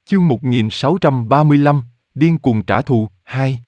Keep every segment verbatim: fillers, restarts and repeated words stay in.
Chương một nghìn sáu trăm ba mươi lăm, điên cuồng trả thù, hai.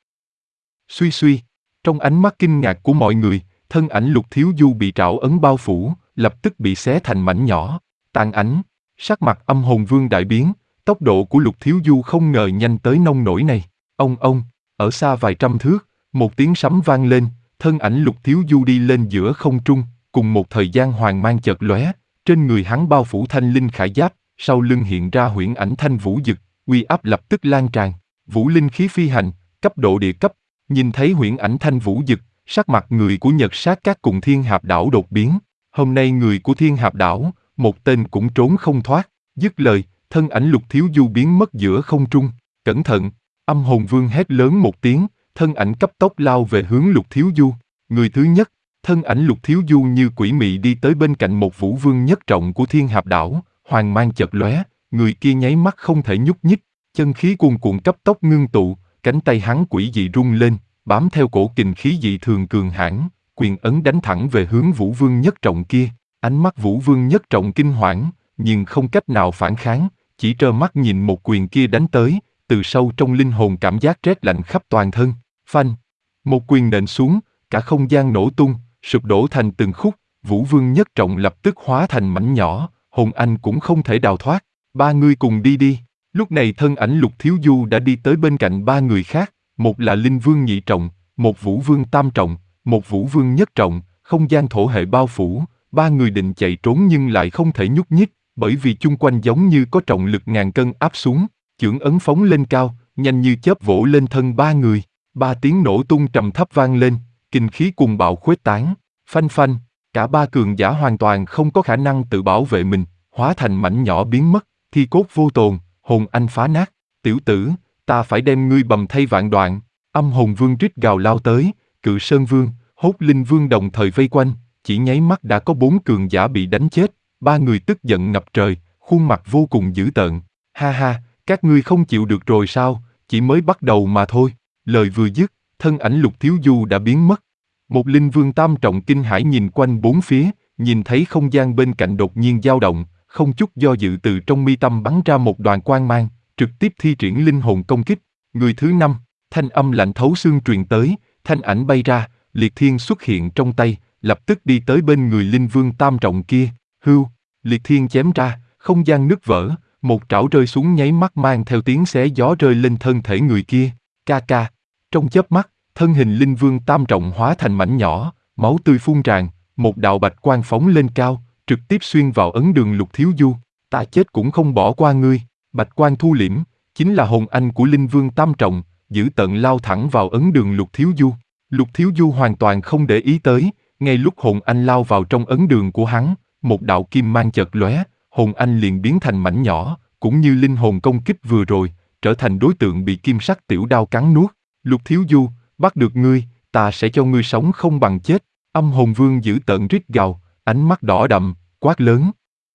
Suy suy, trong ánh mắt kinh ngạc của mọi người, thân ảnh Lục Thiếu Du bị trảo ấn bao phủ, lập tức bị xé thành mảnh nhỏ, tàn ảnh, sắc mặt Âm Hồn Vương đại biến, tốc độ của Lục Thiếu Du không ngờ nhanh tới nông nỗi này. Ông ông, ở xa vài trăm thước, một tiếng sấm vang lên, thân ảnh Lục Thiếu Du đi lên giữa không trung, cùng một thời gian hoàng mang chợt lóe, trên người hắn bao phủ thanh linh khải giáp, sau lưng hiện ra huyễn ảnh thanh vũ dực, uy áp lập tức lan tràn, vũ linh khí phi hành, cấp độ địa cấp. Nhìn thấy huyễn ảnh thanh vũ dực, sắc mặt người của Nhật Sát Các cùng Thiên Hạp Đảo đột biến. Hôm nay người của Thiên Hạp Đảo, một tên cũng trốn không thoát. Dứt lời, thân ảnh Lục Thiếu Du biến mất giữa không trung. Cẩn thận! Âm Hồn Vương hét lớn một tiếng, thân ảnh cấp tốc lao về hướng Lục Thiếu Du. Người thứ nhất, thân ảnh Lục Thiếu Du như quỷ mị đi tới bên cạnh một vũ vương nhất trọng của Thiên Hạp Đảo, hoàng mang chợt lóe, người kia nháy mắt không thể nhúc nhích, chân khí cuồn cuộn cấp tốc ngưng tụ, cánh tay hắn quỷ dị rung lên, bám theo cổ kình khí dị thường cường hãn, quyền ấn đánh thẳng về hướng Vũ Vương nhất trọng kia. Ánh mắt Vũ Vương nhất trọng kinh hoảng, nhưng không cách nào phản kháng, chỉ trơ mắt nhìn một quyền kia đánh tới, từ sâu trong linh hồn cảm giác rét lạnh khắp toàn thân. Phanh! Một quyền nện xuống, cả không gian nổ tung, sụp đổ thành từng khúc, Vũ Vương nhất trọng lập tức hóa thành mảnh nhỏ, hồn anh cũng không thể đào thoát. Ba người cùng đi đi. Lúc này thân ảnh Lục Thiếu Du đã đi tới bên cạnh ba người khác, một là Linh Vương nhị trọng, một Vũ Vương tam trọng, một Vũ Vương nhất trọng, không gian thổ hệ bao phủ, ba người định chạy trốn nhưng lại không thể nhúc nhích, bởi vì chung quanh giống như có trọng lực ngàn cân áp xuống, chưởng ấn phóng lên cao, nhanh như chớp vỗ lên thân ba người, ba tiếng nổ tung trầm thấp vang lên, kinh khí cuồng bạo khuếch tán, phanh phanh, cả ba cường giả hoàn toàn không có khả năng tự bảo vệ mình, hóa thành mảnh nhỏ biến mất, thi cốt vô tồn, hồn anh phá nát, tiểu tử, ta phải đem ngươi bầm thây vạn đoạn. Âm Hồn Vương rít gào lao tới, Cự Sơn Vương, Hốt Linh Vương đồng thời vây quanh, chỉ nháy mắt đã có bốn cường giả bị đánh chết, ba người tức giận ngập trời, khuôn mặt vô cùng dữ tợn. Ha ha, các ngươi không chịu được rồi sao, chỉ mới bắt đầu mà thôi. Lời vừa dứt, thân ảnh Lục Thiếu Du đã biến mất. Một Linh Vương tam trọng kinh hãi nhìn quanh bốn phía, nhìn thấy không gian bên cạnh đột nhiên dao động, không chút do dự từ trong mi tâm bắn ra một đoàn quang mang, trực tiếp thi triển linh hồn công kích. Người thứ năm, thanh âm lạnh thấu xương truyền tới, thanh ảnh bay ra, liệt thiên xuất hiện trong tay, lập tức đi tới bên người Linh Vương tam trọng kia. Hưu, liệt thiên chém ra, không gian nứt vỡ, một trảo rơi xuống nháy mắt mang theo tiếng xé gió rơi lên thân thể người kia. Ca ca, trong chớp mắt, thân hình Linh Vương tam trọng hóa thành mảnh nhỏ, máu tươi phun tràn, một đạo bạch quang phóng lên cao, trực tiếp xuyên vào ấn đường Lục Thiếu Du. Ta chết cũng không bỏ qua ngươi. Bạch quang thu liễm, chính là hồn anh của Linh Vương tam trọng, giữ tận lao thẳng vào ấn đường Lục Thiếu Du. Lục Thiếu Du hoàn toàn không để ý tới, ngay lúc hồn anh lao vào trong ấn đường của hắn, một đạo kim mang chợt lóe, hồn anh liền biến thành mảnh nhỏ, cũng như linh hồn công kích vừa rồi, trở thành đối tượng bị kim sắc tiểu đao cắn nuốt. Lục Thiếu Du, bắt được ngươi, ta sẽ cho ngươi sống không bằng chết. Âm Hồn Vương giữ tợn rít gào, ánh mắt đỏ đậm, quát lớn.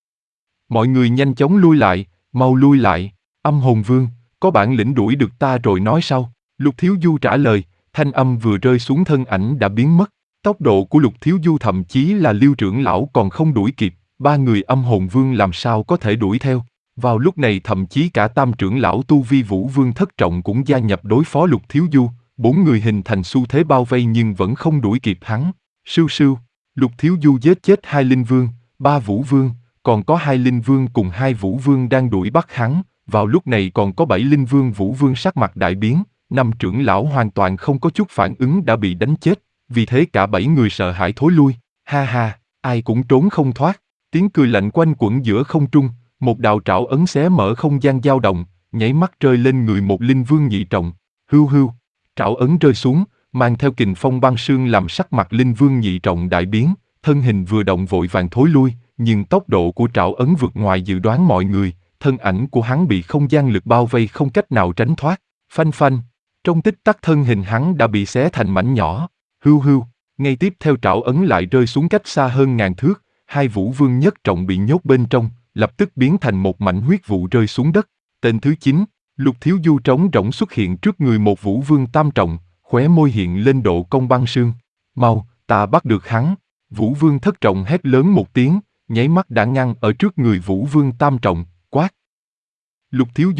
Mọi người nhanh chóng lui lại, mau lui lại. Âm Hồn Vương, có bản lĩnh đuổi được ta rồi nói sau. Lục Thiếu Du trả lời, thanh âm vừa rơi xuống thân ảnh đã biến mất. Tốc độ của Lục Thiếu Du thậm chí là Liêu trưởng lão còn không đuổi kịp, ba người Âm Hồn Vương làm sao có thể đuổi theo. Vào lúc này thậm chí cả tam trưởng lão tu vi Vũ Vương thất trọng cũng gia nhập đối phó Lục Thiếu Du, bốn người hình thành xu thế bao vây nhưng vẫn không đuổi kịp hắn. Sưu sưu, Lục Thiếu Du giết chết hai Linh Vương, ba Vũ Vương, còn có hai Linh Vương cùng hai Vũ Vương đang đuổi bắt hắn. Vào lúc này còn có bảy Linh Vương Vũ Vương sắc mặt đại biến, năm trưởng lão hoàn toàn không có chút phản ứng đã bị đánh chết, vì thế cả bảy người sợ hãi thối lui. Ha ha, ai cũng trốn không thoát. Tiếng cười lạnh quanh quẩn giữa không trung, một đạo trảo ấn xé mở không gian dao động, nháy mắt rơi lên người một Linh Vương nhị trọng. Hưu hưu, trảo ấn rơi xuống, mang theo kình phong băng sương làm sắc mặt Linh Vương nhị trọng đại biến, thân hình vừa động vội vàng thối lui, nhưng tốc độ của trảo ấn vượt ngoài dự đoán mọi người, thân ảnh của hắn bị không gian lực bao vây không cách nào tránh thoát. Phanh phanh, trong tích tắc thân hình hắn đã bị xé thành mảnh nhỏ. Hưu hưu, ngay tiếp theo trảo ấn lại rơi xuống cách xa hơn ngàn thước, hai Vũ Vương nhất trọng bị nhốt bên trong, lập tức biến thành một mảnh huyết vụ rơi xuống đất. Tên thứ chín, Lục Thiếu Du trống rỗng xuất hiện trước người một Vũ Vương tam trọng, khóe môi hiện lên độ cong băng sương. Mau, ta bắt được hắn. Vũ Vương thất trọng hét lớn một tiếng, nháy mắt đã ngăn ở trước người Vũ Vương tam trọng, quát. Lục Thiếu Du,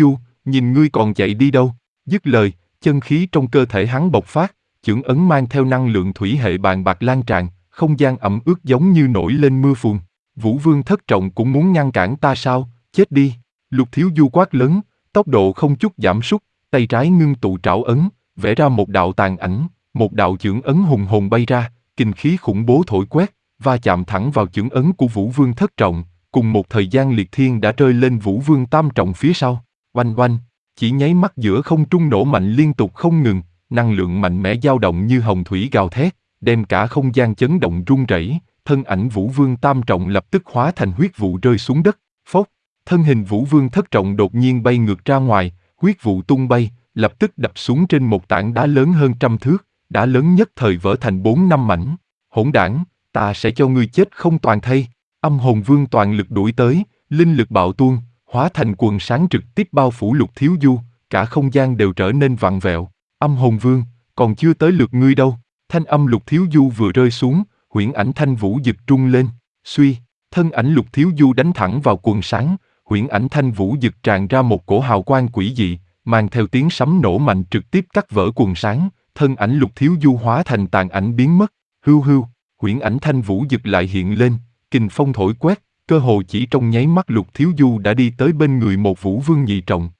nhìn ngươi còn chạy đi đâu? Dứt lời, chân khí trong cơ thể hắn bộc phát, chưởng ấn mang theo năng lượng thủy hệ bàn bạc lan tràn, không gian ẩm ướt giống như nổi lên mưa phùn. Vũ Vương Thất Trọng cũng muốn ngăn cản ta sao? Chết đi! Lục Thiếu Du quát lớn, tốc độ không chút giảm sút, tay trái ngưng tụ trảo ấn, vẽ ra một đạo tàn ảnh, một đạo chưởng ấn hùng hồn bay ra, kinh khí khủng bố thổi quét, va chạm thẳng vào chưởng ấn của Vũ Vương Thất Trọng, cùng một thời gian liệt thiên đã rơi lên Vũ Vương Tam Trọng phía sau. Oanh oanh, chỉ nháy mắt giữa không trung nổ mạnh liên tục không ngừng, năng lượng mạnh mẽ dao động như hồng thủy gào thét, đem cả không gian chấn động rung rẩy, thân ảnh Vũ Vương Tam Trọng lập tức hóa thành huyết vụ rơi xuống đất. Phốc, thân hình Vũ Vương Thất Trọng đột nhiên bay ngược ra ngoài, huyết vụ tung bay, lập tức đập xuống trên một tảng đá lớn hơn trăm thước, đá lớn nhất thời vỡ thành bốn năm mảnh. Hỗn đảng, ta sẽ cho ngươi chết không toàn thây. Âm hồn vương toàn lực đuổi tới, linh lực bạo tuôn, hóa thành quần sáng trực tiếp bao phủ Lục Thiếu Du, cả không gian đều trở nên vặn vẹo. Âm hồn vương, còn chưa tới lượt ngươi đâu. Thanh âm Lục Thiếu Du vừa rơi xuống, huyễn ảnh thanh vũ dực trung lên, suy, thân ảnh Lục Thiếu Du đánh thẳng vào quần sáng, huyễn ảnh thanh vũ dực tràn ra một cổ hào quang quỷ dị, mang theo tiếng sấm nổ mạnh trực tiếp cắt vỡ quần sáng, thân ảnh Lục Thiếu Du hóa thành tàn ảnh biến mất. Hưu hưu, huyễn ảnh thanh vũ dực lại hiện lên, kình phong thổi quét, cơ hồ chỉ trong nháy mắt Lục Thiếu Du đã đi tới bên người một Vũ Vương nhị trọng.